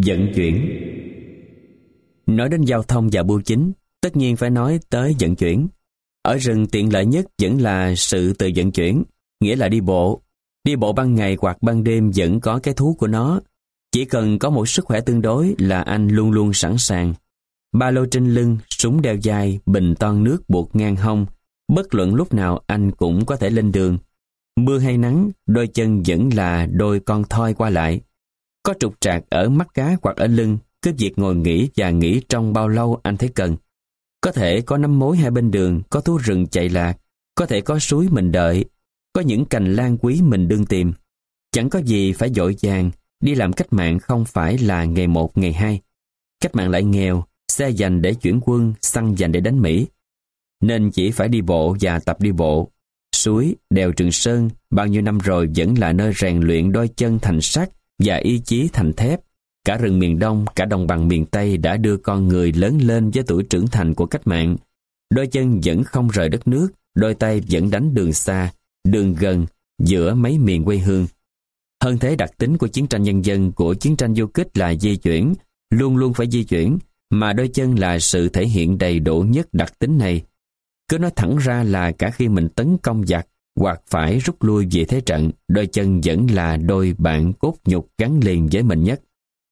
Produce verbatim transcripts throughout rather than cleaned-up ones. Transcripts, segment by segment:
Vận chuyển. Nói đến giao thông và bưu chính, tất nhiên phải nói tới vận chuyển. Ở rừng tiện lợi nhất vẫn là sự tự vận chuyển, nghĩa là đi bộ. Đi bộ ban ngày hoặc ban đêm vẫn có cái thú của nó. Chỉ cần có một sức khỏe tương đối là anh luôn luôn sẵn sàng. Ba lô trên lưng, súng đeo vai, bình toan nước buộc ngang hông. Bất luận lúc nào anh cũng có thể lên đường. Mưa hay nắng, đôi chân vẫn là đôi con thoi qua lại. Có trục trặc ở mắt cá hoặc ở lưng, cứ việc ngồi nghỉ và nghỉ trong bao lâu anh thấy cần. Có thể có nắm mối hai bên đường, có thú rừng chạy lạc, có thể có suối mình đợi, có những cành lan quý mình đương tìm. Chẳng có gì phải vội vàng, đi làm cách mạng không phải là ngày một ngày hai. Cách mạng lại nghèo, xe dành để chuyển quân, xăng dành để đánh Mỹ. Nên chỉ phải đi bộ và tập đi bộ. Suối, đèo Trường Sơn, bao nhiêu năm rồi vẫn là nơi rèn luyện đôi chân thành sắt và ý chí thành thép. Cả rừng miền Đông, cả đồng bằng miền Tây đã đưa con người lớn lên với tuổi trưởng thành của cách mạng. Đôi chân vẫn không rời đất nước, đôi tay vẫn đánh đường xa, đường gần, giữa mấy miền quê hương. Hơn thế, đặc tính của chiến tranh nhân dân, của chiến tranh du kích là di chuyển, luôn luôn phải di chuyển, mà đôi chân là sự thể hiện đầy đủ nhất đặc tính này. Cứ nói thẳng ra là cả khi mình tấn công giặc hoặc phải rút lui về thế trận, đôi chân vẫn là đôi bạn cốt nhục gắn liền với mình nhất.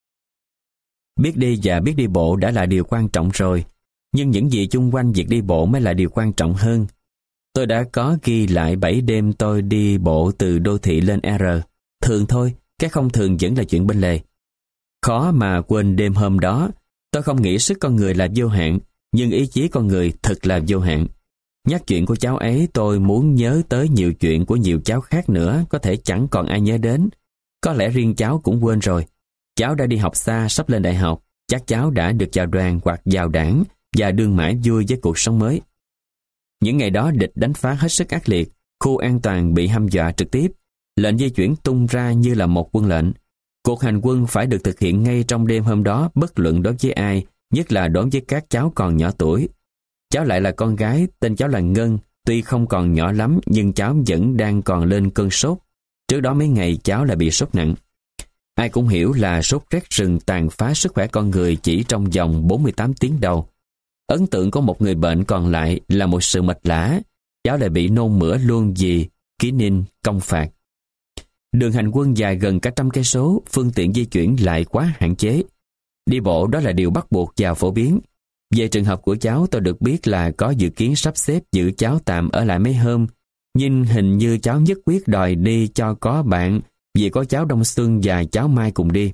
Biết đi và biết đi bộ đã là điều quan trọng rồi, nhưng những gì chung quanh việc đi bộ mới là điều quan trọng hơn. Tôi đã có ghi lại bảy đêm tôi đi bộ từ đô thị lên R. Thường thôi, cái không thường vẫn là chuyện bên lề. Khó mà quên đêm hôm đó. Tôi không nghĩ sức con người là vô hạn, nhưng ý chí con người thật là vô hạn. Nhắc chuyện của cháu ấy, tôi muốn nhớ tới nhiều chuyện của nhiều cháu khác nữa, có thể chẳng còn ai nhớ đến. Có lẽ riêng cháu cũng quên rồi. Cháu đã đi học xa, sắp lên đại học, chắc cháu đã được vào đoàn hoặc vào đảng và đương mãi vui với cuộc sống mới. Những ngày đó địch đánh phá hết sức ác liệt, khu an toàn bị hăm dọa trực tiếp, lệnh di chuyển tung ra như là một quân lệnh. Cuộc hành quân phải được thực hiện ngay trong đêm hôm đó, bất luận đối với ai, nhất là đối với các cháu còn nhỏ tuổi. Cháu lại là con gái, tên cháu là Ngân, tuy không còn nhỏ lắm nhưng cháu vẫn đang còn lên cơn sốt. Trước đó mấy ngày cháu lại bị sốt nặng. Ai cũng hiểu là sốt rét rừng tàn phá sức khỏe con người chỉ trong vòng bốn mươi tám tiếng đầu. Ấn tượng của một người bệnh còn lại là một sự mệt lả. Cháu lại bị nôn mửa luôn vì ký ninh công phạt. Đường hành quân dài gần cả trăm cây số, phương tiện di chuyển lại quá hạn chế. Đi bộ đó là điều bắt buộc và phổ biến. Về trường hợp của cháu, tôi được biết là có dự kiến sắp xếp giữ cháu tạm ở lại mấy hôm, nhưng hình như cháu nhất quyết đòi đi cho có bạn, vì có cháu Đông Xuân và cháu Mai cùng đi.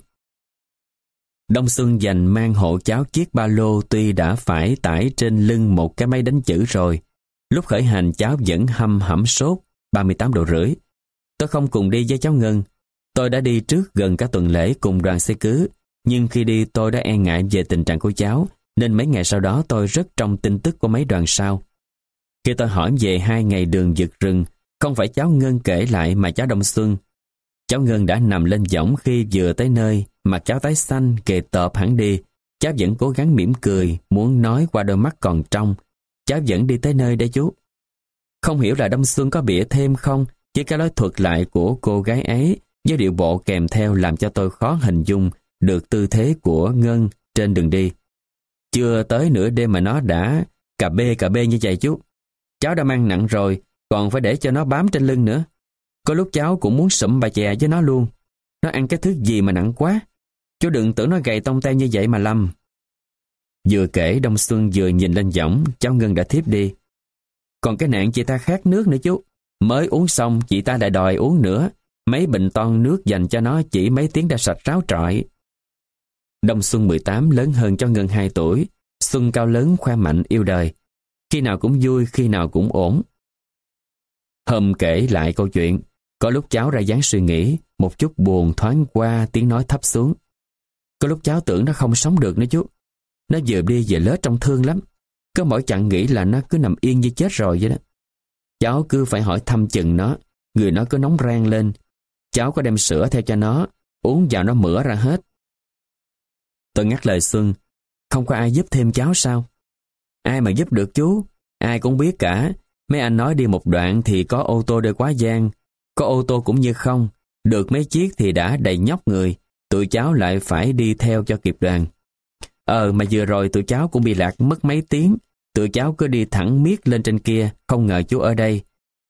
Đông Xuân dành mang hộ cháu chiếc ba lô, tuy đã phải tải trên lưng một cái máy đánh chữ rồi. Lúc khởi hành cháu vẫn hăm hẩm sốt, ba mươi tám độ rưỡi. Tôi không cùng đi với cháu Ngân. Tôi đã đi trước gần cả tuần lễ cùng đoàn xe cứ, nhưng khi đi tôi đã e ngại về tình trạng của cháu, nên mấy ngày sau đó tôi rất trông tin tức của mấy đoàn sau. Khi tôi hỏi về hai ngày đường vượt rừng, không phải cháu Ngân kể lại mà cháu Đông Xuân. Cháu Ngân đã nằm lên võng khi vừa tới nơi, mặt cháu tái xanh, kề tợp hẳn đi. Cháu vẫn cố gắng mỉm cười, muốn nói qua đôi mắt còn trong. Cháu vẫn đi tới nơi đấy chú. Không hiểu là Đông Xuân có bịa thêm không, chứ cái nói thuật lại của cô gái ấy với điệu bộ kèm theo làm cho tôi khó hình dung được tư thế của Ngân trên đường đi. Chưa tới nửa đêm mà nó đã cà bê cà bê như vậy chú. Cháu đã mang nặng rồi, còn phải để cho nó bám trên lưng nữa. Có lúc cháu cũng muốn sụm bà chè với nó luôn. Nó ăn cái thứ gì mà nặng quá. Chú đừng tưởng nó gầy tông te như vậy mà lầm. Vừa kể Đông Xuân vừa nhìn lên võng, cháu Ngân đã thiếp đi. Còn cái nạn chị ta khát nước nữa chú. Mới uống xong chị ta lại đòi uống nữa. Mấy bình toan nước dành cho nó chỉ mấy tiếng đã sạch ráo trọi. Đông Xuân mười tám lớn hơn cho Ngân hai tuổi. Xuân cao lớn khoe mạnh yêu đời. Khi nào cũng vui, khi nào cũng ổn. Hôm kể lại câu chuyện, có lúc cháu ra dáng suy nghĩ, một chút buồn thoáng qua tiếng nói thấp xuống. Có lúc cháu tưởng nó không sống được nữa chú. Nó vừa đi vừa lết trong thương lắm. Có mỗi chặng nghĩ là nó cứ nằm yên như chết rồi vậy đó. Cháu cứ phải hỏi thăm chừng nó, người nó cứ nóng rang lên. Cháu có đem sữa theo cho nó, uống vào nó mửa ra hết. Tôi ngắt lời Xuân, không có ai giúp thêm cháu sao? Ai mà giúp được chú? Ai cũng biết cả. Mấy anh nói đi một đoạn thì có ô tô đưa quá gian, có ô tô cũng như không, được mấy chiếc thì đã đầy nhóc người. tụi cháu lại phải đi theo cho kịp đoàn. Ờ mà vừa rồi tụi cháu cũng bị lạc mất mấy tiếng, tụi cháu cứ đi thẳng miết lên trên kia, không ngờ chú ở đây.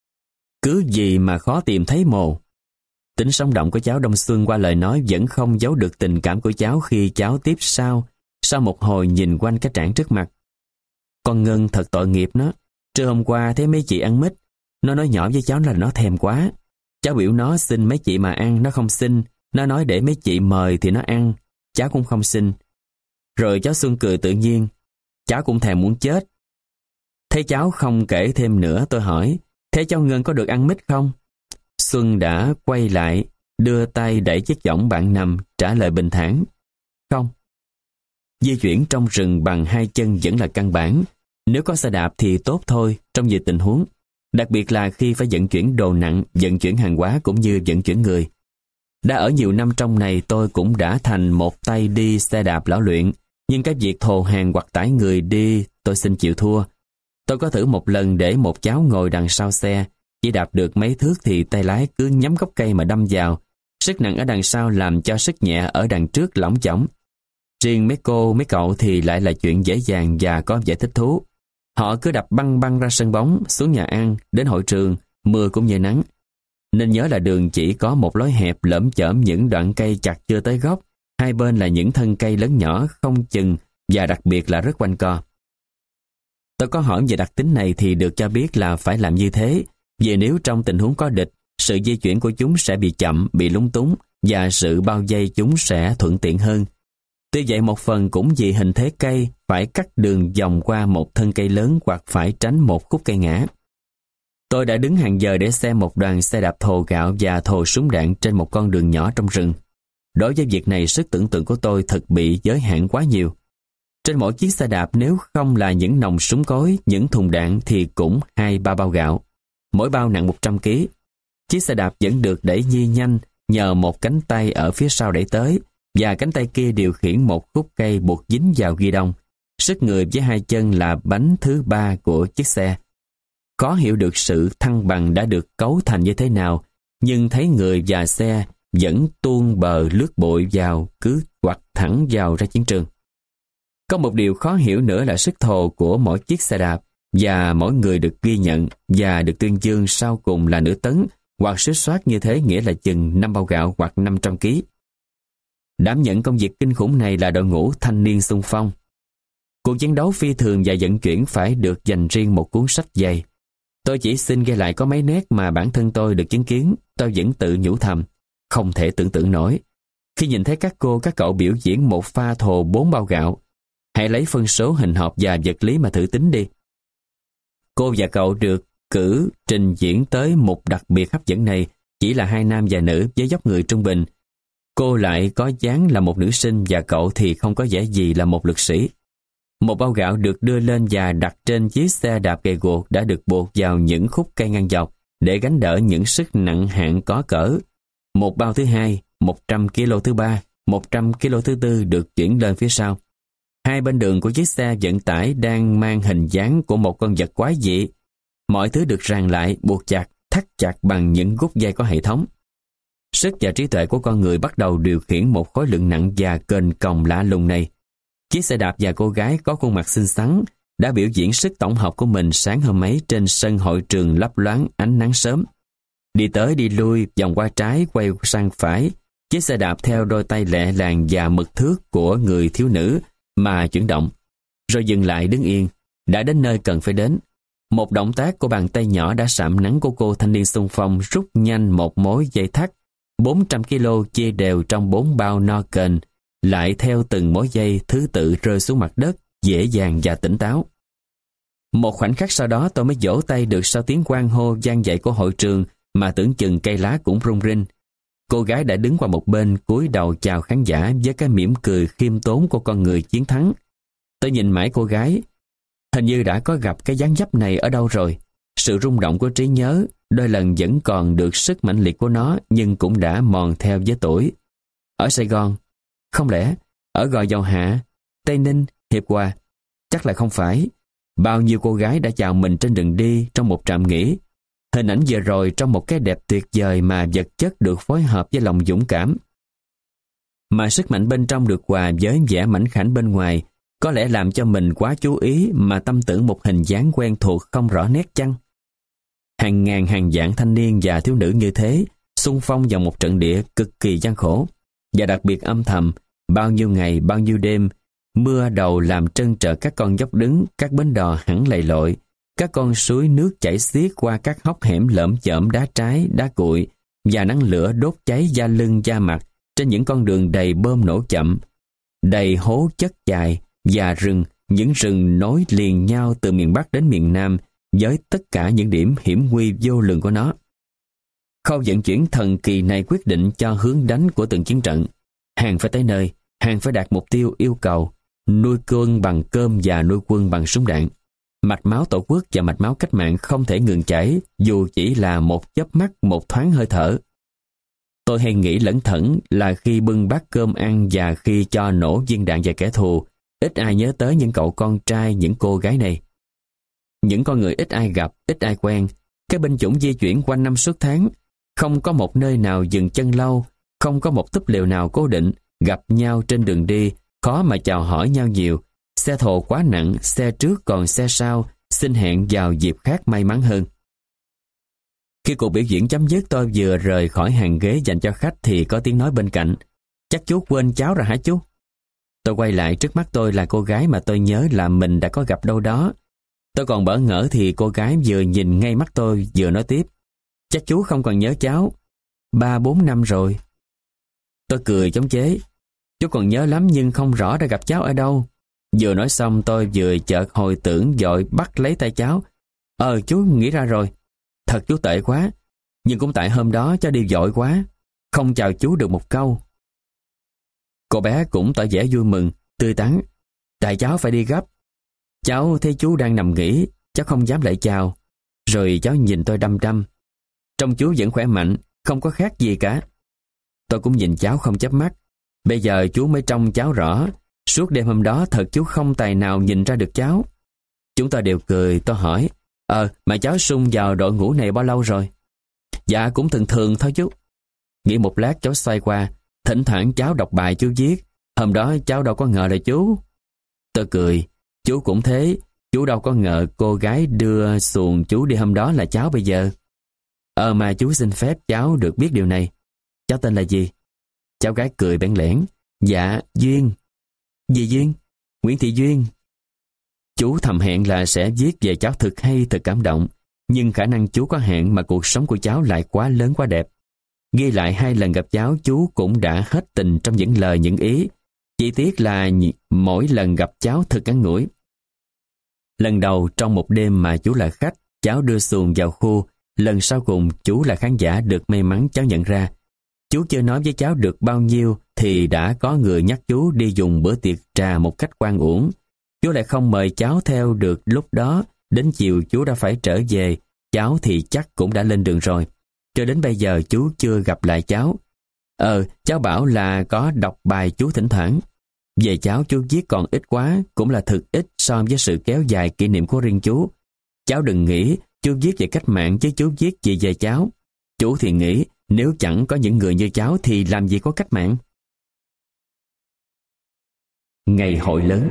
Cứ gì mà khó tìm thấy mồ. Tính sống động của cháu Đông Xuân qua lời nói vẫn không giấu được tình cảm của cháu khi cháu tiếp sau, sau một hồi nhìn quanh cái trảng trước mặt. Con Ngân thật tội nghiệp nó. Trưa hôm qua thấy mấy chị ăn mít, nó nói nhỏ với cháu là nó thèm quá. Cháu biểu nó xin mấy chị mà ăn, nó không xin. Nó nói để mấy chị mời thì nó ăn, cháu cũng không xin. Rồi cháu Xuân cười tự nhiên, cháu cũng thèm muốn chết. Thấy cháu không kể thêm nữa, tôi hỏi, thế cháu Ngân có được ăn mít không? Xuân đã quay lại, đưa tay đẩy chiếc võng bạn nằm, trả lời bình thản, không. Di chuyển trong rừng bằng hai chân vẫn là căn bản. Nếu có xe đạp thì tốt thôi trong nhiều tình huống, đặc biệt là khi phải vận chuyển đồ nặng, vận chuyển hàng hóa cũng như vận chuyển người. Đã ở nhiều năm trong này tôi cũng đã thành một tay đi xe đạp lão luyện, nhưng cái việc thồ hàng hoặc tải người đi tôi xin chịu thua. Tôi có thử một lần để một cháu ngồi đằng sau xe, chỉ đạp được mấy thước thì tay lái cứ nhắm gốc cây mà đâm vào. Sức nặng ở đằng sau làm cho sức nhẹ ở đằng trước lỏng chỏng. Riêng mấy cô, mấy cậu thì lại là chuyện dễ dàng và có vẻ thích thú. Họ cứ đập băng băng ra sân bóng, xuống nhà ăn, đến hội trường, mưa cũng như nắng. Nên nhớ là đường chỉ có một lối hẹp lởm chởm những đoạn cây chặt chưa tới gốc, hai bên là những thân cây lớn nhỏ không chừng và đặc biệt là rất quanh co. Tôi có hỏi về đặc tính này thì được cho biết là phải làm như thế, vì nếu trong tình huống có địch, sự di chuyển của chúng sẽ bị chậm, bị lúng túng và sự bao vây chúng sẽ thuận tiện hơn. Tuy vậy một phần cũng vì hình thế cây phải cắt đường vòng qua một thân cây lớn hoặc phải tránh một khúc cây ngã. Tôi đã đứng hàng giờ để xem một đoàn xe đạp thồ gạo và thồ súng đạn trên một con đường nhỏ trong rừng. Đối với việc này sức tưởng tượng của tôi thật bị giới hạn quá nhiều. Trên mỗi chiếc xe đạp nếu không là những nòng súng cối, những thùng đạn thì cũng hai ba bao gạo. Mỗi bao nặng một trăm ki lô gam. Chiếc xe đạp vẫn được đẩy di nhanh nhờ một cánh tay ở phía sau đẩy tới, và cánh tay kia điều khiển một khúc cây buộc dính vào ghi đông. Sức người với hai chân là bánh thứ ba của chiếc xe. Khó hiểu được sự thăng bằng đã được cấu thành như thế nào, nhưng thấy người và xe vẫn tuôn bờ lướt bội vào, cứ quặt thẳng vào ra chiến trường. Có một điều khó hiểu nữa là sức thồ của mỗi chiếc xe đạp, và mỗi người được ghi nhận và được tuyên dương sau cùng là nửa tấn, hoặc xích xoát như thế nghĩa là chừng năm bao gạo hoặc năm trăm ki lô gam. Đảm nhận công việc kinh khủng này là đội ngũ thanh niên xung phong. Cuộc chiến đấu phi thường và vận chuyển phải được dành riêng một cuốn sách dày. Tôi chỉ xin ghi lại có mấy nét mà bản thân tôi được chứng kiến, tôi vẫn tự nhủ thầm, không thể tưởng tượng nổi. Khi nhìn thấy các cô các cậu biểu diễn một pha thồ bốn bao gạo, hãy lấy phân số hình học và vật lý mà thử tính đi. Cô và cậu được cử trình diễn tới mục đặc biệt hấp dẫn này chỉ là hai nam và nữ với dốc người trung bình. Cô lại có dáng là một nữ sinh và cậu thì không có vẻ gì là một lực sĩ. Một bao gạo được đưa lên và đặt trên chiếc xe đạp gầy guộc đã được buộc vào những khúc cây ngang dọc để gánh đỡ những sức nặng hạng có cỡ. Một bao thứ hai, một trăm ki lô gam thứ ba, một trăm ki lô gam thứ tư được chuyển lên phía sau. Hai bên đường của chiếc xe vận tải đang mang hình dáng của một con vật quái dị. Mọi thứ được ràng lại, buộc chặt, thắt chặt bằng những gút dây có hệ thống. Sức và trí tuệ của con người bắt đầu điều khiển một khối lượng nặng và kềnh còng lạ lùng này. Chiếc xe đạp và cô gái có khuôn mặt xinh xắn đã biểu diễn sức tổng hợp của mình sáng hôm ấy trên sân hội trường lấp loáng ánh nắng sớm. Đi tới đi lui, vòng qua trái, quay sang phải, chiếc xe đạp theo đôi tay lẹ làng và mực thước của người thiếu nữ mà chuyển động, rồi dừng lại đứng yên, đã đến nơi cần phải đến. Một động tác của bàn tay nhỏ đã sạm nắng của cô thanh niên xung phong rút nhanh một mối dây thắt, bốn trăm ki lô gam chia đều trong bốn bao no kềnh, lại theo từng mối dây thứ tự rơi xuống mặt đất, dễ dàng và tỉnh táo. Một khoảnh khắc sau đó tôi mới vỗ tay được sau tiếng hoan hô vang dậy của hội trường mà tưởng chừng cây lá cũng rung rinh. Cô gái đã đứng qua một bên cúi đầu chào khán giả với cái mỉm cười khiêm tốn của con người chiến thắng. Tôi nhìn mãi cô gái, hình như đã có gặp cái dáng dấp này ở đâu rồi. Sự rung động của trí nhớ đôi lần vẫn còn được sức mãnh liệt của nó, nhưng cũng đã mòn theo với tuổi. Ở Sài Gòn, không lẽ ở Gò Dầu Hạ, Tây Ninh, Hiệp Hòa? Chắc là không phải. Bao nhiêu cô gái đã chào mình trên đường đi trong một trạm nghỉ. Hình ảnh vừa rồi trong một cái đẹp tuyệt vời mà vật chất được phối hợp với lòng dũng cảm. mà sức mạnh bên trong được hòa với vẻ mảnh khảnh bên ngoài, có lẽ làm cho mình quá chú ý mà tâm tưởng một hình dáng quen thuộc không rõ nét chăng? Hàng ngàn hàng vạn thanh niên và thiếu nữ như thế, xung phong vào một trận địa cực kỳ gian khổ, và đặc biệt âm thầm, bao nhiêu ngày, bao nhiêu đêm, mưa đầu làm trơn trở các con dốc đứng, các bến đò hẳn lầy lội, các con suối nước chảy xiết qua các hốc hẻm lởm chởm đá trái, đá cuội, và nắng lửa đốt cháy da lưng da mặt trên những con đường đầy bơm nổ chậm, đầy hố chất dài và rừng, những rừng nối liền nhau từ miền Bắc đến miền Nam với tất cả những điểm hiểm nguy vô lường của nó. Khâu vận chuyển thần kỳ này quyết định cho hướng đánh của từng chiến trận. Hàng phải tới nơi, hàng phải đạt mục tiêu yêu cầu, nuôi quân bằng cơm và nuôi quân bằng súng đạn. Mạch máu tổ quốc và mạch máu cách mạng không thể ngừng chảy, dù chỉ là một chớp mắt, một thoáng hơi thở. Tôi hay nghĩ lẩn thẩn là khi bưng bát cơm ăn và khi cho nổ viên đạn vào kẻ thù, ít ai nhớ tới những cậu con trai, những cô gái này. Những con người ít ai gặp, ít ai quen. Cái binh chủng di chuyển quanh năm suốt tháng, không có một nơi nào dừng chân lâu, không có một túp lều nào cố định, gặp nhau trên đường đi, khó mà chào hỏi nhau nhiều. Xe thồ quá nặng, xe trước còn xe sau, xin hẹn vào dịp khác may mắn hơn. Khi cuộc biểu diễn chấm dứt, tôi vừa rời khỏi hàng ghế dành cho khách thì có tiếng nói bên cạnh. Chắc chú quên cháu rồi hả chú? Tôi quay lại, trước mắt tôi là cô gái mà tôi nhớ là mình đã có gặp đâu đó. Tôi còn bỡ ngỡ thì cô gái vừa nhìn ngay mắt tôi vừa nói tiếp. Chắc chú không còn nhớ cháu. Ba bốn năm rồi. Tôi cười chống chế. Chú còn nhớ lắm nhưng không rõ đã gặp cháu ở đâu. Vừa nói xong tôi vừa chợt hồi tưởng vội bắt lấy tay cháu. Ờ chú nghĩ ra rồi. Thật chú tệ quá. Nhưng cũng tại hôm đó cháu đi vội quá, không chào chú được một câu. Cô bé cũng tỏ vẻ vui mừng, tươi tắn. Tại cháu phải đi gấp. Cháu thấy chú đang nằm nghỉ, cháu không dám lại chào. Rồi cháu nhìn tôi đăm đăm. Trông chú vẫn khỏe mạnh, không có khác gì cả. Tôi cũng nhìn cháu không chớp mắt. Bây giờ chú mới trông cháu rõ. Suốt đêm hôm đó thật chú không tài nào nhìn ra được cháu. Chúng tôi đều cười, tôi hỏi. Ờ, mà cháu sung vào đội ngũ này bao lâu rồi? Dạ cũng thường thường thôi chú. Nghĩ một lát cháu xoay qua. Thỉnh thoảng cháu đọc bài chú viết. Hôm đó cháu đâu có ngờ là chú. Tôi cười. Chú cũng thế. Chú đâu có ngờ cô gái đưa xuồng chú đi hôm đó là cháu bây giờ. Ờ mà chú xin phép cháu được biết điều này. Cháu tên là gì? Cháu gái cười bẽn lẽn. Dạ, Duyên. Gì Duyên? Nguyễn Thị Duyên. Chú thầm hẹn là sẽ viết về cháu thật hay, thật cảm động. Nhưng khả năng chú có hạn mà cuộc sống của cháu lại quá lớn quá đẹp. Ghi lại hai lần gặp cháu, chú cũng đã hết tình trong những lời những ý. Chỉ tiếc là mỗi lần gặp cháu thật ngắn ngủi. Lần đầu trong một đêm mà chú là khách, cháu đưa xuồng vào khu. Lần sau cùng chú là khán giả được may mắn cháu nhận ra. Chú chưa nói với cháu được bao nhiêu thì đã có người nhắc chú đi dùng bữa tiệc trà một cách oan uổng. Chú lại không mời cháu theo được lúc đó. Đến chiều chú đã phải trở về. Cháu thì chắc cũng đã lên đường rồi. Cho đến bây giờ chú chưa gặp lại cháu. Ờ, cháu bảo là có đọc bài chú thỉnh thoảng. Về cháu chú viết còn ít quá, cũng là thực ít so với sự kéo dài kỷ niệm của riêng chú. Cháu đừng nghĩ chú viết về cách mạng chứ chú viết gì về cháu. Chú thì nghĩ nếu chẳng có những người như cháu thì làm gì có cách mạng. Ngày hội lớn.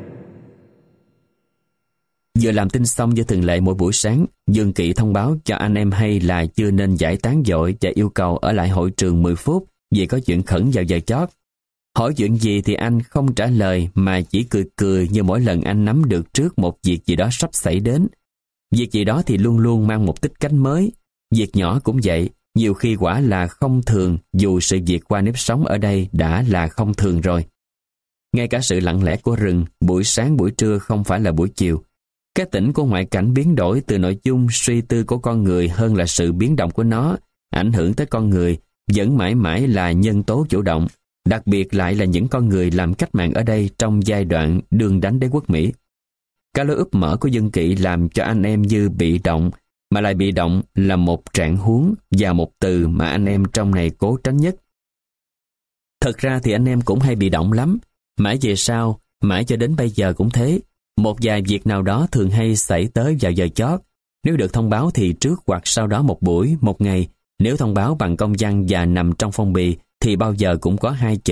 Vừa làm tin xong như thường lệ mỗi buổi sáng, Dương Kỵ thông báo cho anh em hay là chưa nên giải tán vội và yêu cầu ở lại hội trường mười phút vì có chuyện khẩn vào giờ chót. Hỏi chuyện gì thì anh không trả lời mà chỉ cười cười như mỗi lần anh nắm được trước một việc gì đó sắp xảy đến. Việc gì đó thì luôn luôn mang một tích cánh mới. Việc nhỏ cũng vậy, nhiều khi quả là không thường dù sự việc qua nếp sống ở đây đã là không thường rồi. Ngay cả sự lặng lẽ của rừng, buổi sáng buổi trưa không phải là buổi chiều. Cái tỉnh của ngoại cảnh biến đổi từ nội dung suy tư của con người hơn là sự biến động của nó, ảnh hưởng tới con người, vẫn mãi mãi là nhân tố chủ động, đặc biệt lại là những con người làm cách mạng ở đây trong giai đoạn đương đánh đế quốc Mỹ. Cái lối úp mở của Dương Kỵ làm cho anh em như bị động, mà lại bị động là một trạng huống và một từ mà anh em trong này cố tránh nhất. Thật ra thì anh em cũng hay bị động lắm, mãi về sau, mãi cho đến bây giờ cũng thế. Một vài việc nào đó thường hay xảy tới vào giờ chót. Nếu được thông báo thì trước hoặc sau đó một buổi, một ngày. Nếu thông báo bằng công văn và nằm trong phong bì thì bao giờ cũng có hai chữ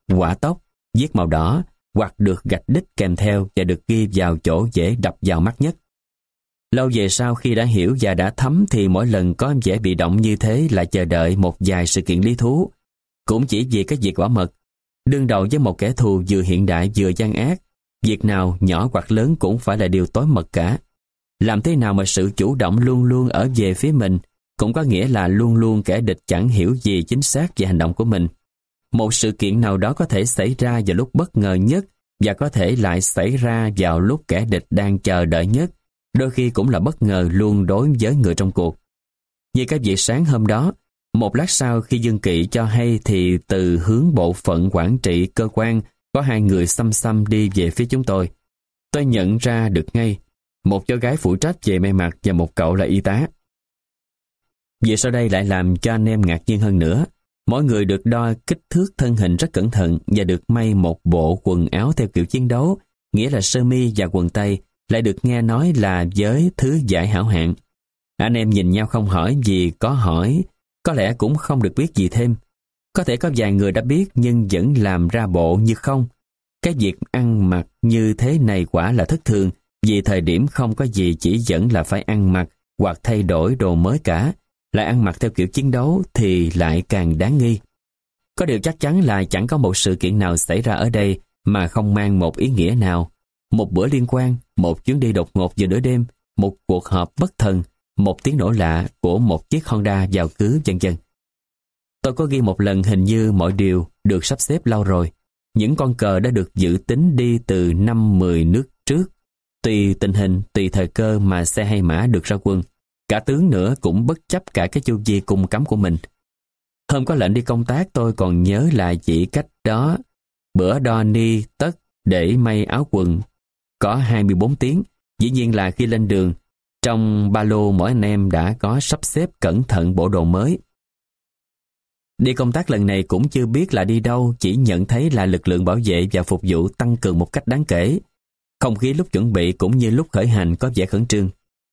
quả tốc, viết màu đỏ, hoặc được gạch đích kèm theo và được ghi vào chỗ dễ đập vào mắt nhất. Lâu về sau khi đã hiểu và đã thấm thì mỗi lần có vẻ bị động như thế là chờ đợi một vài sự kiện lý thú. Cũng chỉ vì cái việc quả mật, đương đầu với một kẻ thù vừa hiện đại vừa gian ác, việc nào nhỏ hoặc lớn cũng phải là điều tối mật cả. Làm thế nào mà sự chủ động luôn luôn ở về phía mình, cũng có nghĩa là luôn luôn kẻ địch chẳng hiểu gì chính xác về hành động của mình. Một sự kiện nào đó có thể xảy ra vào lúc bất ngờ nhất và có thể lại xảy ra vào lúc kẻ địch đang chờ đợi nhất, đôi khi cũng là bất ngờ luôn đối với người trong cuộc. Như cái việc sáng hôm đó, một lát sau khi Dương Kỵ cho hay thì từ hướng bộ phận quản trị cơ quan có hai người xăm xăm đi về phía chúng tôi. Tôi nhận ra được ngay, một cháu gái phụ trách về may mặc và một cậu là y tá. Việc sau đây lại làm cho anh em ngạc nhiên hơn nữa. Mỗi người được đo kích thước thân hình rất cẩn thận và được may một bộ quần áo theo kiểu chiến đấu, nghĩa là sơ mi và quần tây, lại được nghe nói là với thứ vải hảo hạng. Anh em nhìn nhau không hỏi, vì có hỏi có lẽ cũng không được biết gì thêm. Có thể có vài người đã biết nhưng vẫn làm ra bộ như không. Cái việc ăn mặc như thế này quả là thất thường, vì thời điểm không có gì chỉ dẫn là phải ăn mặc hoặc thay đổi đồ mới cả, lại ăn mặc theo kiểu chiến đấu thì lại càng đáng nghi. Có điều chắc chắn là chẳng có một sự kiện nào xảy ra ở đây mà không mang một ý nghĩa nào. Một bữa liên quan, một chuyến đi đột ngột vào nửa đêm, một cuộc họp bất thần, một tiếng nổ lạ của một chiếc Honda vào cứ, vân vân. Tôi có ghi một lần hình như mọi điều được sắp xếp lâu rồi. Những con cờ đã được dự tính đi từ năm mười nước trước. Tùy tình hình, tùy thời cơ mà xe hay mã được ra quân. Cả tướng nữa cũng bất chấp cả cái chu vi cung cấm của mình. Hôm có lệnh đi công tác tôi còn nhớ là chỉ cách đó bữa đo ni tất để may áo quần có hai mươi bốn tiếng. Dĩ nhiên là khi lên đường, trong ba lô mỗi anh em đã có sắp xếp cẩn thận bộ đồ mới. Đi công tác lần này cũng chưa biết là đi đâu, chỉ nhận thấy là lực lượng bảo vệ và phục vụ tăng cường một cách đáng kể. Không khí lúc chuẩn bị cũng như lúc khởi hành có vẻ khẩn trương.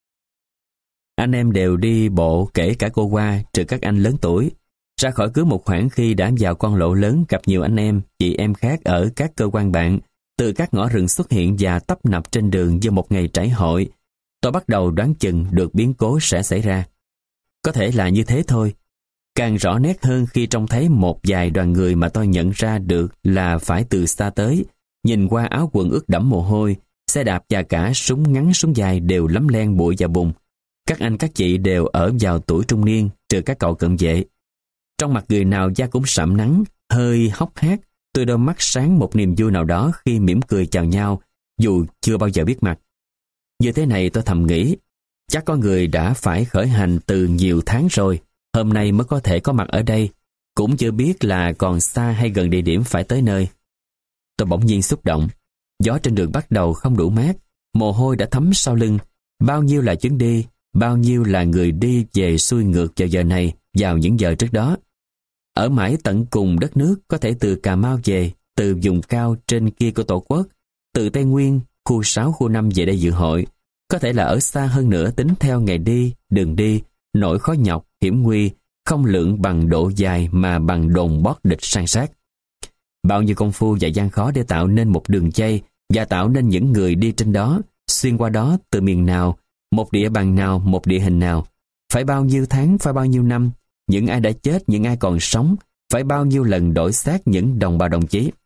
Anh em đều đi bộ, kể cả cô Hoa, trừ các anh lớn tuổi. Ra khỏi cứ một khoảng khi đã vào con lộ lớn, gặp nhiều anh em, chị em khác ở các cơ quan bạn, từ các ngõ rừng xuất hiện và tấp nập trên đường như một ngày trải hội. Tôi bắt đầu đoán chừng được biến cố sẽ xảy ra. Có thể là như thế thôi. Càng rõ nét hơn khi trông thấy một vài đoàn người mà tôi nhận ra được là phải từ xa tới. Nhìn qua áo quần ướt đẫm mồ hôi, xe đạp và cả súng ngắn súng dài đều lấm len bụi và bùn. Các anh các chị đều ở vào tuổi trung niên, trừ các cậu cận vệ. Trong mặt người nào da cũng sạm nắng, hơi hốc hác, tôi đôi mắt sáng một niềm vui nào đó khi mỉm cười chào nhau, dù chưa bao giờ biết mặt. Như thế này tôi thầm nghĩ, chắc có người đã phải khởi hành từ nhiều tháng rồi, hôm nay mới có thể có mặt ở đây, cũng chưa biết là còn xa hay gần địa điểm phải tới nơi. Tôi bỗng nhiên xúc động, gió trên đường bắt đầu không đủ mát, mồ hôi đã thấm sau lưng, bao nhiêu là chuyến đi, bao nhiêu là người đi về xuôi ngược vào giờ này, vào những giờ trước đó. Ở mãi tận cùng đất nước, có thể từ Cà Mau về, từ vùng cao trên kia của Tổ quốc, từ Tây Nguyên, khu sáu, khu năm về đây dự hội, có thể là ở xa hơn nữa tính theo ngày đi, đường đi, nỗi khó nhọc, hiểm nguy, không lượng bằng độ dài mà bằng đồn bót địch san sát. Bao nhiêu công phu và gian khó để tạo nên một đường dây và tạo nên những người đi trên đó, xuyên qua đó từ miền nào, một địa bàn nào, một địa hình nào. Phải bao nhiêu tháng, phải bao nhiêu năm, những ai đã chết, những ai còn sống, phải bao nhiêu lần đổi xác những đồng bào đồng chí.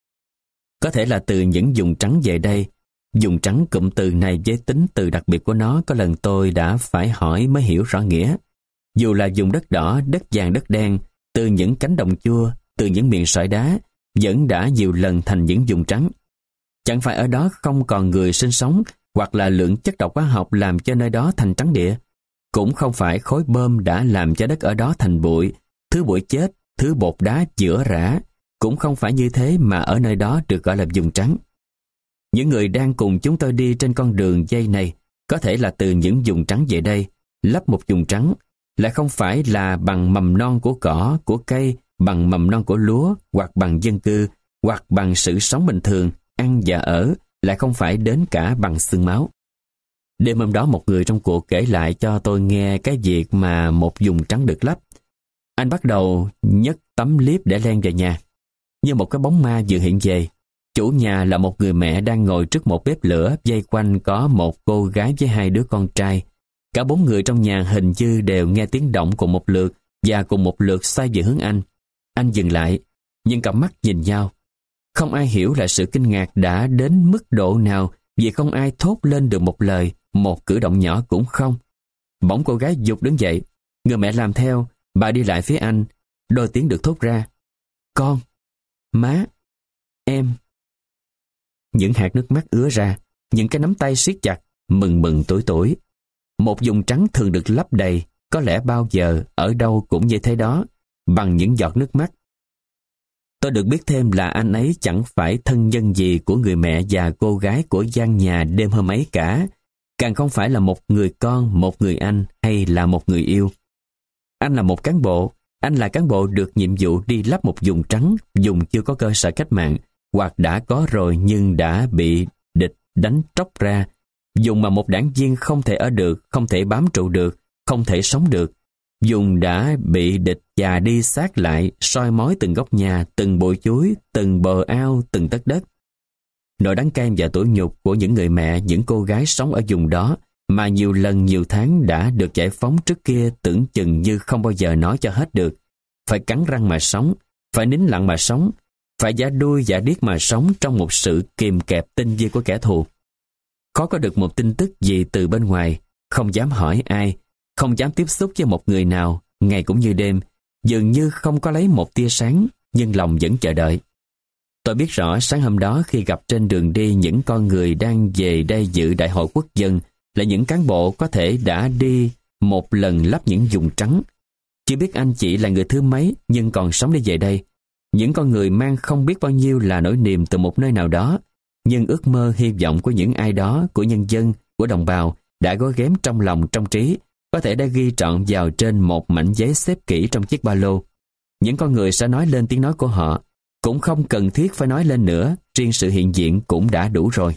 Có thể là từ những vùng trắng về đây. Vùng trắng cụm từ này với tính từ đặc biệt của nó có lần tôi đã phải hỏi mới hiểu rõ nghĩa. Dù là vùng đất đỏ, đất vàng, đất đen, từ những cánh đồng chua, từ những miền sỏi đá, vẫn đã nhiều lần thành những vùng trắng. Chẳng phải ở đó không còn người sinh sống, hoặc là lượng chất độc hóa học làm cho nơi đó thành trắng địa. Cũng không phải khối bơm đã làm cho đất ở đó thành bụi, thứ bụi chết, thứ bột đá chữa rã. Cũng không phải như thế mà ở nơi đó được gọi là vùng trắng. Những người đang cùng chúng tôi đi trên con đường dây này có thể là từ những vùng trắng về đây, lấp một vùng trắng, lại không phải là bằng mầm non của cỏ, của cây, bằng mầm non của lúa, hoặc bằng dân cư, hoặc bằng sự sống bình thường, ăn và ở, lại không phải đến cả bằng xương máu. Đêm hôm đó một người trong cuộc kể lại cho tôi nghe cái việc mà một vùng trắng được lấp. Anh bắt đầu nhấc tấm liếp để len về nhà. như một cái bóng ma vừa hiện về. Chủ nhà là một người mẹ đang ngồi trước một bếp lửa, vây quanh có một cô gái với hai đứa con trai. Cả bốn người trong nhà hình như đều nghe tiếng động cùng một lượt và cùng một lượt xoay về hướng anh. Anh dừng lại, nhưng cặp mắt nhìn nhau. Không ai hiểu là sự kinh ngạc đã đến mức độ nào vì không ai thốt lên được một lời, một cử động nhỏ cũng không. Bỗng cô gái giục đứng dậy, người mẹ làm theo, bà đi lại phía anh, đôi tiếng được thốt ra. Con, má, em. Những hạt nước mắt ứa ra, những cái nắm tay siết chặt, mừng mừng tuổi tuổi. Một vùng trắng thường được lấp đầy, có lẽ bao giờ, ở đâu cũng như thế đó, bằng những giọt nước mắt. Tôi được biết thêm là anh ấy chẳng phải thân nhân gì của người mẹ và cô gái của gian nhà đêm hôm ấy cả, càng không phải là một người con, một người anh hay là một người yêu. Anh là một cán bộ, anh là cán bộ được nhiệm vụ đi lấp một vùng trắng, vùng chưa có cơ sở cách mạng, hoặc đã có rồi nhưng đã bị địch đánh tróc ra, vùng mà một đảng viên không thể ở được, không thể bám trụ được, không thể sống được. Vùng đã bị địch chà đi sát lại, soi mói từng góc nhà, từng bụi chuối, từng bờ ao, từng tấc đất. Nỗi đắng cay và tủi nhục của những người mẹ, những cô gái sống ở vùng đó mà nhiều lần nhiều tháng đã được giải phóng trước kia tưởng chừng như không bao giờ nói cho hết được. Phải cắn răng mà sống, phải nín lặng mà sống, phải giả đuôi giả điếc mà sống trong một sự kìm kẹp tinh vi của kẻ thù. Khó có được một tin tức gì từ bên ngoài, không dám hỏi ai, không dám tiếp xúc với một người nào, ngày cũng như đêm, dường như không có lấy một tia sáng, nhưng lòng vẫn chờ đợi. Tôi biết rõ sáng hôm đó khi gặp trên đường đi những con người đang về đây dự đại hội quốc dân là những cán bộ có thể đã đi một lần lấp những vùng trắng. Chỉ biết anh chị là người thứ mấy nhưng còn sống đi về đây. Những con người mang không biết bao nhiêu là nỗi niềm từ một nơi nào đó, nhưng ước mơ hy vọng của những ai đó, của nhân dân, của đồng bào đã gói ghém trong lòng trong trí, có thể đã ghi trọn vào trên một mảnh giấy xếp kỹ trong chiếc ba lô. Những con người sẽ nói lên tiếng nói của họ, cũng không cần thiết phải nói lên nữa, riêng sự hiện diện cũng đã đủ rồi.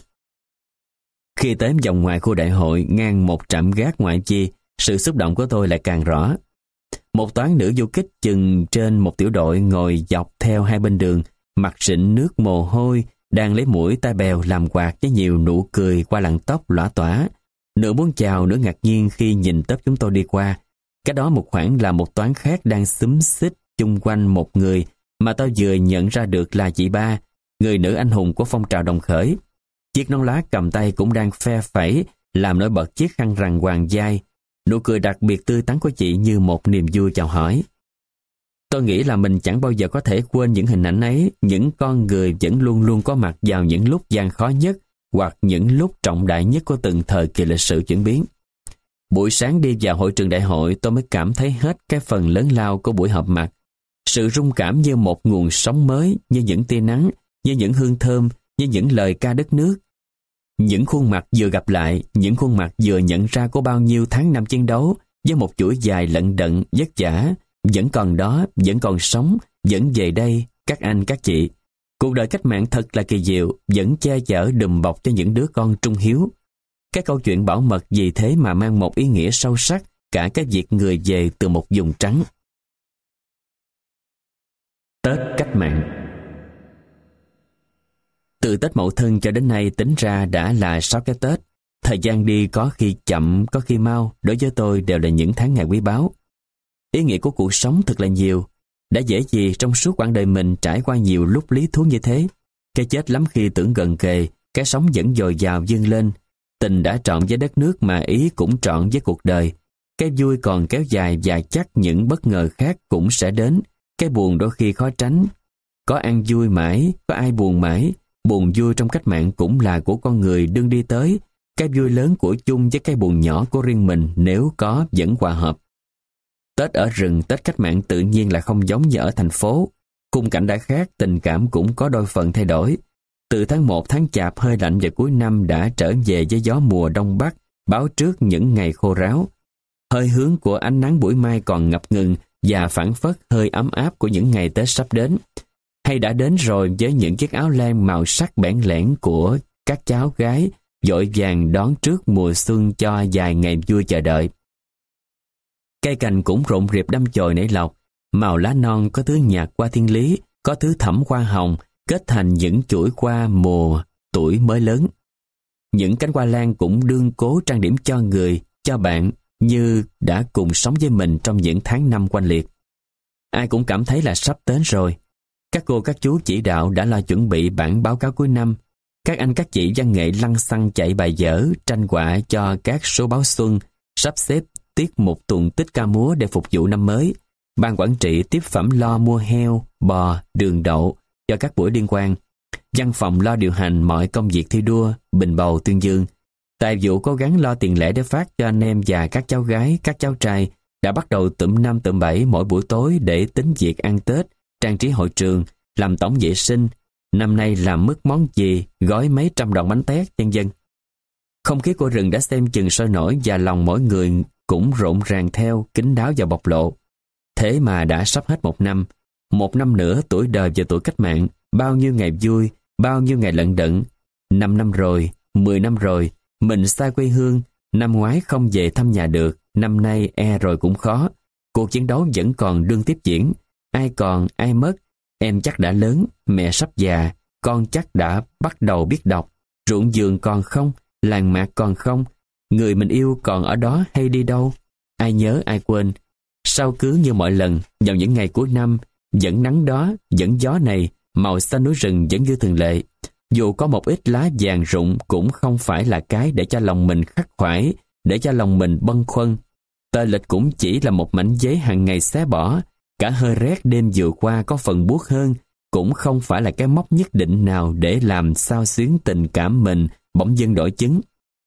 Khi tới vòng ngoài khu đại hội ngang một trạm gác ngoại chi, sự xúc động của tôi lại càng rõ. Một toán nữ du kích chừng trên một tiểu đội ngồi dọc theo hai bên đường, mặt rịn nước mồ hôi, đang lấy mũi tai bèo làm quạt với nhiều nụ cười qua làn tóc lõa tỏa. Nửa muốn chào, nửa ngạc nhiên khi nhìn tấp chúng tôi đi qua. Cái đó một khoảng là một toán khác đang xúm xít chung quanh một người mà tôi vừa nhận ra được là chị Ba, người nữ anh hùng của phong trào đồng khởi. Chiếc nón lá cầm tay cũng đang phe phẩy, làm nổi bật chiếc khăn rằn hoàng vai. Nụ cười đặc biệt tươi tắn của chị như một niềm vui chào hỏi. Tôi nghĩ là mình chẳng bao giờ có thể quên những hình ảnh ấy, những con người vẫn luôn luôn có mặt vào những lúc gian khó nhất hoặc những lúc trọng đại nhất của từng thời kỳ lịch sử chuyển biến. Buổi sáng đi vào hội trường đại hội, tôi mới cảm thấy hết cái phần lớn lao của buổi họp mặt. Sự rung cảm như một nguồn sống mới, như những tia nắng, như những hương thơm, như những lời ca đất nước. Những khuôn mặt vừa gặp lại, những khuôn mặt vừa nhận ra có bao nhiêu tháng năm chiến đấu, với một chuỗi dài lận đận, vất vả, vẫn còn đó, vẫn còn sống, vẫn về đây, các anh các chị. Cuộc đời cách mạng thật là kỳ diệu, vẫn che chở đùm bọc cho những đứa con trung hiếu. Cái câu chuyện bảo mật vì thế mà mang một ý nghĩa sâu sắc, cả cái việc người về từ một vùng trắng. Tết cách mạng. Từ Tết Mậu Thân cho đến nay tính ra đã là sáu cái Tết. Thời gian đi có khi chậm, có khi mau, đối với tôi đều là những tháng ngày quý báu. Ý nghĩa của cuộc sống thật là nhiều. Đã dễ gì trong suốt quãng đời mình trải qua nhiều lúc lý thú như thế. Cái chết lắm khi tưởng gần kề, cái sống vẫn dồi dào dâng lên. Tình đã trọn với đất nước mà ý cũng trọn với cuộc đời. Cái vui còn kéo dài và chắc những bất ngờ khác cũng sẽ đến. Cái buồn đôi khi khó tránh. Có ăn vui mãi, có ai buồn mãi. Buồn vui trong cách mạng cũng là của con người đương đi tới. Cái vui lớn của chung với cái buồn nhỏ của riêng mình nếu có vẫn hòa hợp. Tết ở rừng, Tết cách mạng tự nhiên là không giống như ở thành phố. Khung cảnh đã khác, tình cảm cũng có đôi phần thay đổi. Từ tháng một tháng Chạp hơi lạnh và cuối năm đã trở về với gió mùa Đông Bắc, báo trước những ngày khô ráo. Hơi hướng của ánh nắng buổi mai còn ngập ngừng và phảng phất hơi ấm áp của những ngày Tết sắp đến. Hay đã đến rồi với những chiếc áo len màu sắc bẽn lẽn của các cháu gái vội vàng đón trước mùa xuân cho vài ngày vui chờ đợi. Cây cành cũng rộn rịp đâm chồi nảy lọc, màu lá non có thứ nhạt qua thiên lý, có thứ thẫm hoa hồng kết thành những chuỗi hoa mùa tuổi mới lớn. Những cánh hoa lan cũng đương cố trang điểm cho người, cho bạn như đã cùng sống với mình trong những tháng năm oanh liệt. Ai cũng cảm thấy là sắp đến rồi. Các cô các chú chỉ đạo đã lo chuẩn bị bản báo cáo cuối năm. Các anh các chị văn nghệ lăng xăng chạy bài vở, tranh họa cho các số báo xuân, sắp xếp tiết mục tuồng tích ca múa để phục vụ năm mới. Ban quản trị tiếp phẩm lo mua heo, bò, đường đậu cho các buổi liên quan. Văn phòng lo điều hành mọi công việc thi đua, bình bầu tuyên dương. Tài vụ cố gắng lo tiền lẻ để phát cho anh em và các cháu gái, các cháu trai đã bắt đầu tụm năm tụm bảy mỗi buổi tối để tính việc ăn Tết, trang trí hội trường, làm tổng vệ sinh. Năm nay làm mức món gì, gói mấy trăm đòn bánh tét, vân vân. Không khí của rừng đã xem chừng sôi nổi và lòng mỗi người cũng rộn ràng theo, kín đáo và bộc lộ. Thế mà đã sắp hết một năm. Một năm nữa tuổi đời và tuổi cách mạng, bao nhiêu ngày vui, bao nhiêu ngày lận đận. Năm năm rồi, mười năm rồi, mình xa quê hương, năm ngoái không về thăm nhà được, năm nay e rồi cũng khó. Cuộc chiến đấu vẫn còn đương tiếp diễn. Ai còn, ai mất. Em chắc đã lớn, mẹ sắp già, con chắc đã bắt đầu biết đọc. Ruộng vườn còn không, làng mạc còn không, người mình yêu còn ở đó hay đi đâu. Ai nhớ ai quên. Sao cứ như mọi lần, vào những ngày cuối năm, vẫn nắng đó, vẫn gió này, màu xanh núi rừng vẫn như thường lệ. Dù có một ít lá vàng rụng cũng không phải là cái để cho lòng mình khắc khoải, để cho lòng mình bâng khuâng. Tờ lịch cũng chỉ là một mảnh giấy hàng ngày xé bỏ. Cả hơi rét đêm vừa qua có phần buốt hơn, cũng không phải là cái mốc nhất định nào để làm sao xuyến tình cảm mình bỗng dưng đổi chứng.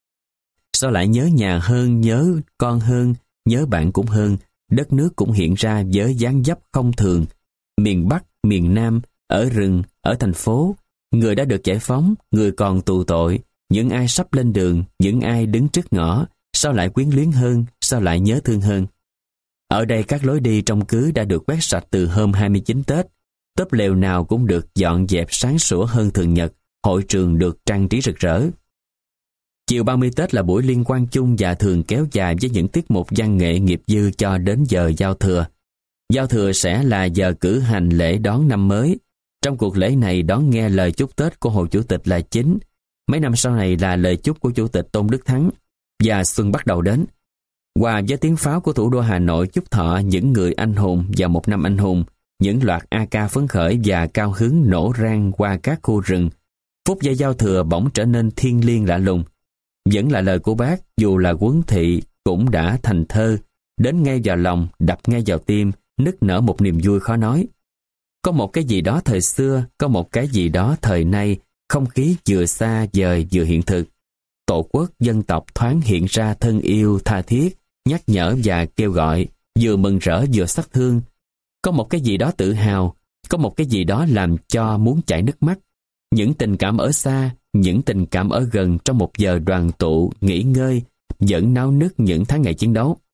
Sao lại nhớ nhà hơn, nhớ con hơn, nhớ bạn cũng hơn, đất nước cũng hiện ra với dáng dấp không thường. Miền Bắc, miền Nam, ở rừng, ở thành phố, người đã được giải phóng, người còn tù tội, những ai sắp lên đường, những ai đứng trước ngõ, sao lại quyến luyến hơn, sao lại nhớ thương hơn. Ở đây các lối đi trong cứ đã được quét sạch từ hôm hai mươi chín Tết, tốp lều nào cũng được dọn dẹp sáng sủa hơn thường nhật, hội trường được trang trí rực rỡ. Chiều ba mươi Tết là buổi liên quan chung và thường kéo dài với những tiết mục văn nghệ nghiệp dư cho đến giờ giao thừa. Giao thừa sẽ là giờ cử hành lễ đón năm mới. Trong cuộc lễ này đón nghe lời chúc Tết của Hồ Chủ tịch là chính. Mấy năm sau này là lời chúc của Chủ tịch Tôn Đức Thắng. Và xuân bắt đầu đến. Hòa với tiếng pháo của thủ đô Hà Nội chúc thọ những người anh hùng và một năm anh hùng, những loạt a ca phấn khởi và cao hứng nổ rang qua các khu rừng. Phút giây giao thừa bỗng trở nên thiêng liêng lạ lùng. Vẫn là lời của bác, dù là quấn thị cũng đã thành thơ, đến ngay vào lòng, đập ngay vào tim, nức nở một niềm vui khó nói. Có một cái gì đó thời xưa, có một cái gì đó thời nay, không khí vừa xa vời vừa hiện thực. Tổ quốc dân tộc thoáng hiện ra thân yêu tha thiết, nhắc nhở và kêu gọi, vừa mừng rỡ vừa xót thương. Có một cái gì đó tự hào, có một cái gì đó làm cho muốn chảy nước mắt. Những tình cảm ở xa, những tình cảm ở gần trong một giờ đoàn tụ, nghỉ ngơi, vẫn náo nức những tháng ngày chiến đấu.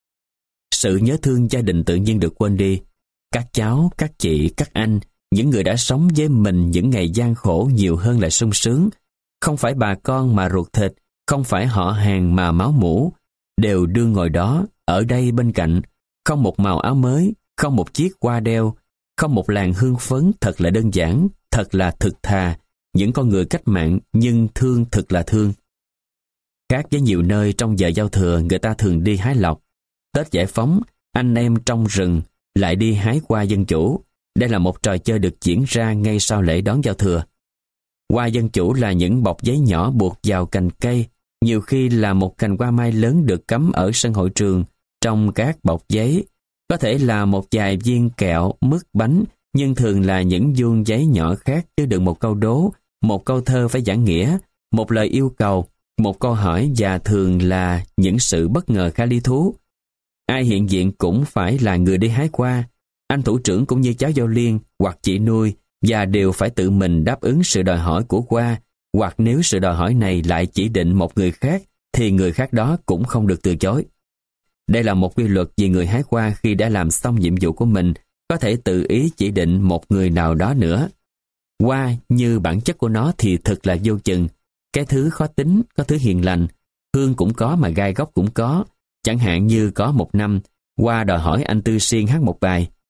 Sự nhớ thương gia đình tự nhiên được quên đi. Các cháu, các chị, các anh, những người đã sống với mình những ngày gian khổ nhiều hơn là sung sướng. Không phải bà con mà ruột thịt, không phải họ hàng mà máu mủ, đều đương ngồi đó, ở đây bên cạnh, không một màu áo mới, không một chiếc hoa đeo, không một làn hương phấn, thật là đơn giản, thật là thực thà, những con người cách mạng nhưng thương thực là thương. Khác với nhiều nơi trong giờ giao thừa người ta thường đi hái lộc, Tết giải phóng, anh em trong rừng lại đi hái hoa dân chủ. Đây là một trò chơi được diễn ra ngay sau lễ đón giao thừa. Hoa dân chủ là những bọc giấy nhỏ buộc vào cành cây, nhiều khi là một cành hoa mai lớn được cắm ở sân hội trường trong các bọc giấy. Có thể là một vài viên kẹo, mứt, bánh, nhưng thường là những vuông giấy nhỏ khác chứa đựng một câu đố, một câu thơ phải giảng nghĩa, một lời yêu cầu, một câu hỏi và thường là những sự bất ngờ khá lý thú. Ai hiện diện cũng phải là người đi hái hoa, anh thủ trưởng cũng như cháu dâu Liên hoặc chị nuôi, và đều phải tự mình đáp ứng sự đòi hỏi của hoa, hoặc nếu sự đòi hỏi này lại chỉ định một người khác, thì người khác đó cũng không được từ chối. Đây là một quy luật vì người hái hoa khi đã làm xong nhiệm vụ của mình, có thể tự ý chỉ định một người nào đó nữa. Hoa như bản chất của nó thì thực là vô chừng, cái thứ khó tính, có thứ hiền lành, hương cũng có mà gai góc cũng có. Chẳng hạn như có một năm, Hoa đòi hỏi anh Tư Xuyên hát một bài.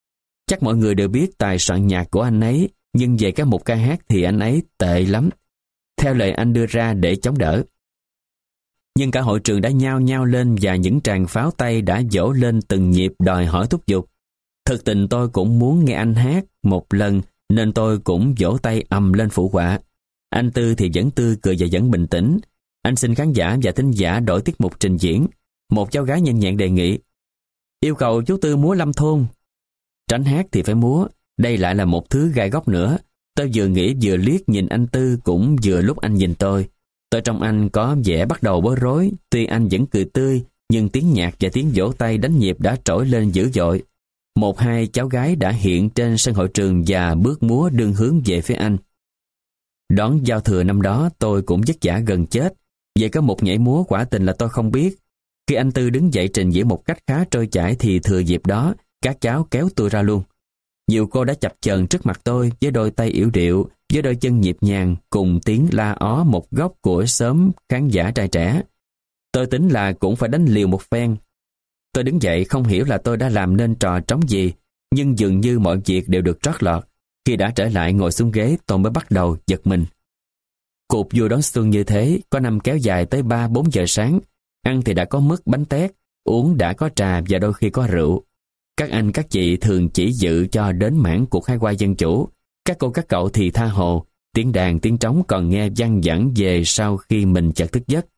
Chắc mọi người đều biết tài soạn nhạc của anh ấy, nhưng về các mục ca hát thì anh ấy tệ lắm, theo lời anh đưa ra để chống đỡ. Nhưng cả hội trường đã nhao nhao lên và những tràng pháo tay đã vỗ lên từng nhịp đòi hỏi thúc giục. Thực tình tôi cũng muốn nghe anh hát một lần nên tôi cũng vỗ tay ầm lên phụ họa. Anh Tư thì vẫn tươi cười và vẫn bình tĩnh. Anh xin khán giả và thính giả đổi tiết mục trình diễn. Một cháu gái nhanh nhẹn đề nghị: yêu cầu chú Tư múa lâm thôn. Tránh hát thì phải múa. Đây lại là một thứ gai góc nữa. Tôi vừa nghĩ vừa liếc nhìn anh Tư, cũng vừa lúc anh nhìn tôi. Tôi trong anh có vẻ bắt đầu bối rối. Tuy anh vẫn cười tươi, nhưng tiếng nhạc và tiếng vỗ tay đánh nhịp đã trỗi lên dữ dội. Một hai cháu gái đã hiện trên sân hội trường và bước múa đương hướng về phía anh. Đón giao thừa năm đó tôi cũng vất vả gần chết. Về có một nhảy múa quả tình là tôi không biết. Khi anh Tư đứng dậy trình diễn một cách khá trôi chảy thì thừa dịp đó, các cháu kéo tôi ra luôn. Nhiều cô đã chập chờn trước mặt tôi với đôi tay yểu điệu, với đôi chân nhịp nhàng, cùng tiếng la ó một góc của xóm khán giả trai trẻ. Tôi tính là cũng phải đánh liều một phen. Tôi đứng dậy không hiểu là tôi đã làm nên trò trống gì, nhưng dường như mọi việc đều được trót lọt. Khi đã trở lại ngồi xuống ghế, tôi mới bắt đầu giật mình. Cuộc vui đón xuân như thế, có năm kéo dài tới ba bốn giờ sáng. Ăn thì đã có mứt bánh tét, uống đã có trà và đôi khi có rượu. Các anh các chị thường chỉ dự cho đến mãn cuộc khai quay dân chủ. Các cô các cậu thì tha hồ, tiếng đàn tiếng trống còn nghe văng vẳng về sau khi mình chợt thức giấc.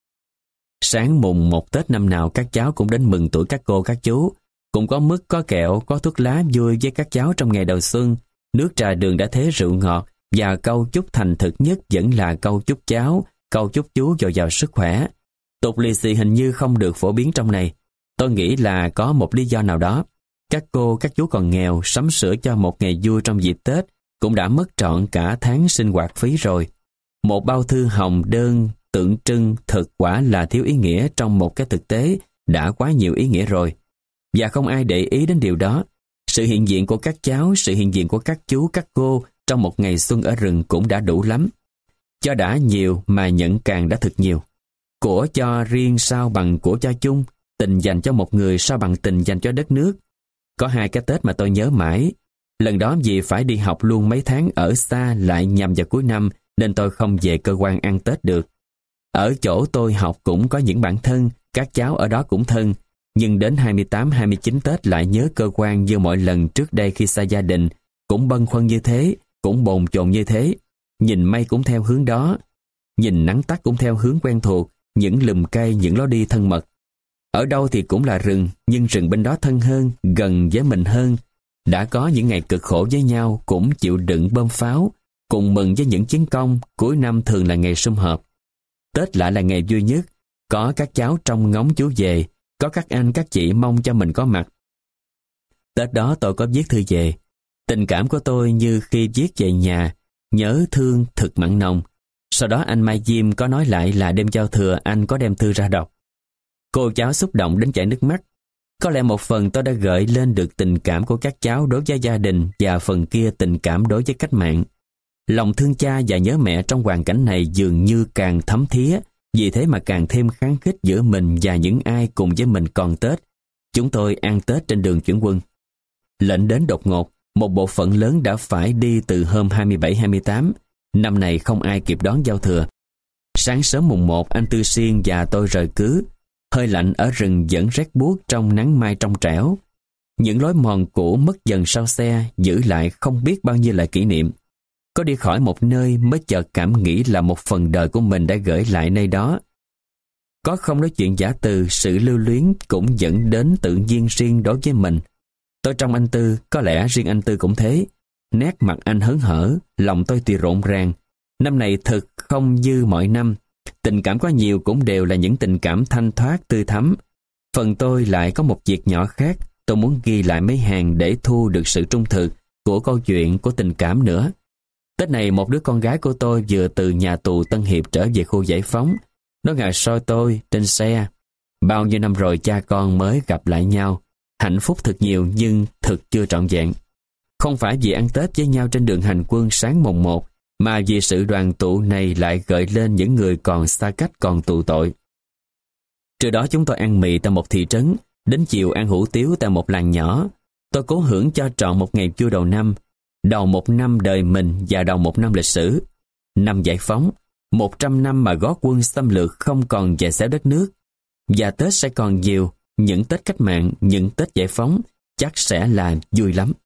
Sáng mùng một Tết năm nào các cháu cũng đến mừng tuổi các cô các chú. Cũng có mứt, có kẹo, có thuốc lá vui với các cháu trong ngày đầu xuân. Nước trà đường đã thế rượu ngọt, và câu chúc thành thực nhất vẫn là câu chúc cháu, câu chúc chú dồi dào sức khỏe. Tục lì xì hình như không được phổ biến trong này. Tôi nghĩ là có một lý do nào đó. Các cô, các chú còn nghèo, sắm sửa cho một ngày vui trong dịp Tết cũng đã mất trọn cả tháng sinh hoạt phí rồi. Một bao thư hồng đơn tượng trưng thực quả là thiếu ý nghĩa trong một cái thực tế đã quá nhiều ý nghĩa rồi. Và không ai để ý đến điều đó. Sự hiện diện của các cháu, sự hiện diện của các chú, các cô trong một ngày xuân ở rừng cũng đã đủ lắm. Cho đã nhiều mà nhận càng đã thực nhiều. Của cho riêng sao bằng của cho chung, tình dành cho một người sao bằng tình dành cho đất nước. Có hai cái Tết mà tôi nhớ mãi. Lần đó vì phải đi học luôn mấy tháng ở xa lại nhằm vào cuối năm nên tôi không về cơ quan ăn Tết được. Ở chỗ tôi học cũng có những bạn thân, các cháu ở đó cũng thân. Nhưng đến hai mươi tám hai mươi chín Tết lại nhớ cơ quan như mọi lần trước đây khi xa gia đình. Cũng bâng khuâng như thế, cũng bồn chồn như thế. Nhìn mây cũng theo hướng đó. Nhìn nắng tắt cũng theo hướng quen thuộc, những lùm cây, những lối đi thân mật. Ở đâu thì cũng là rừng, nhưng rừng bên đó thân hơn, gần với mình hơn. Đã có những ngày cực khổ với nhau, cũng chịu đựng bom pháo, cùng mừng với những chiến công. Cuối năm thường là ngày sum họp. Tết lại là ngày vui nhất. Có các cháu trông ngóng chú về, có các anh các chị mong cho mình có mặt. Tết đó tôi có viết thư về. Tình cảm của tôi như khi viết về nhà, nhớ thương thực mặn nồng. Sau đó anh Mai Diêm có nói lại là đêm giao thừa anh có đem thư ra đọc. Cô cháu xúc động đến chảy nước mắt. Có lẽ một phần tôi đã gợi lên được tình cảm của các cháu đối với gia đình và phần kia tình cảm đối với cách mạng. Lòng thương cha và nhớ mẹ trong hoàn cảnh này dường như càng thấm thía, vì thế mà càng thêm kháng khích giữa mình và những ai cùng với mình còn Tết. Chúng tôi ăn Tết trên đường chuyển quân. Lệnh đến đột ngột, một bộ phận lớn đã phải đi từ hôm hai mươi bảy hai mươi tám. Năm này không ai kịp đón giao thừa. Sáng sớm mùng một, anh Tư Xuyên và tôi rời cứ. Hơi lạnh ở rừng vẫn rét buốt trong nắng mai trong trẻo. Những lối mòn cũ mất dần sau xe, giữ lại không biết bao nhiêu là kỷ niệm. Có đi khỏi một nơi mới chợt cảm nghĩ là một phần đời của mình đã gửi lại nơi đó. Có không nói chuyện giả từ, sự lưu luyến cũng dẫn đến tự nhiên riêng đối với mình. Tôi trong anh Tư, có lẽ riêng anh Tư cũng thế. Nét mặt anh hớn hở, lòng tôi thì rộn ràng. Năm này thực không như mọi năm. Tình cảm có nhiều cũng đều là những tình cảm thanh thoát tươi thắm. Phần tôi lại có một việc nhỏ khác. Tôi muốn ghi lại mấy hàng để thu được sự trung thực của câu chuyện của tình cảm nữa. Tết này một đứa con gái của tôi vừa từ nhà tù Tân Hiệp trở về khu giải phóng. Nó ngồi soi tôi trên xe. Bao nhiêu năm rồi cha con mới gặp lại nhau. Hạnh phúc thật nhiều nhưng thực chưa trọn vẹn. Không phải vì ăn Tết với nhau trên đường hành quân sáng mùng một, mà vì sự đoàn tụ này lại gợi lên những người còn xa cách còn tù tội. Trưa đó chúng tôi ăn mì tại một thị trấn, đến chiều ăn hủ tiếu tại một làng nhỏ. Tôi cố hưởng cho trọn một ngày vui đầu năm, đầu một năm đời mình và đầu một năm lịch sử. Năm giải phóng, một trăm năm mà gót quân xâm lược không còn dè xéo đất nước. Và Tết sẽ còn nhiều, những Tết cách mạng, những Tết giải phóng, chắc sẽ là vui lắm.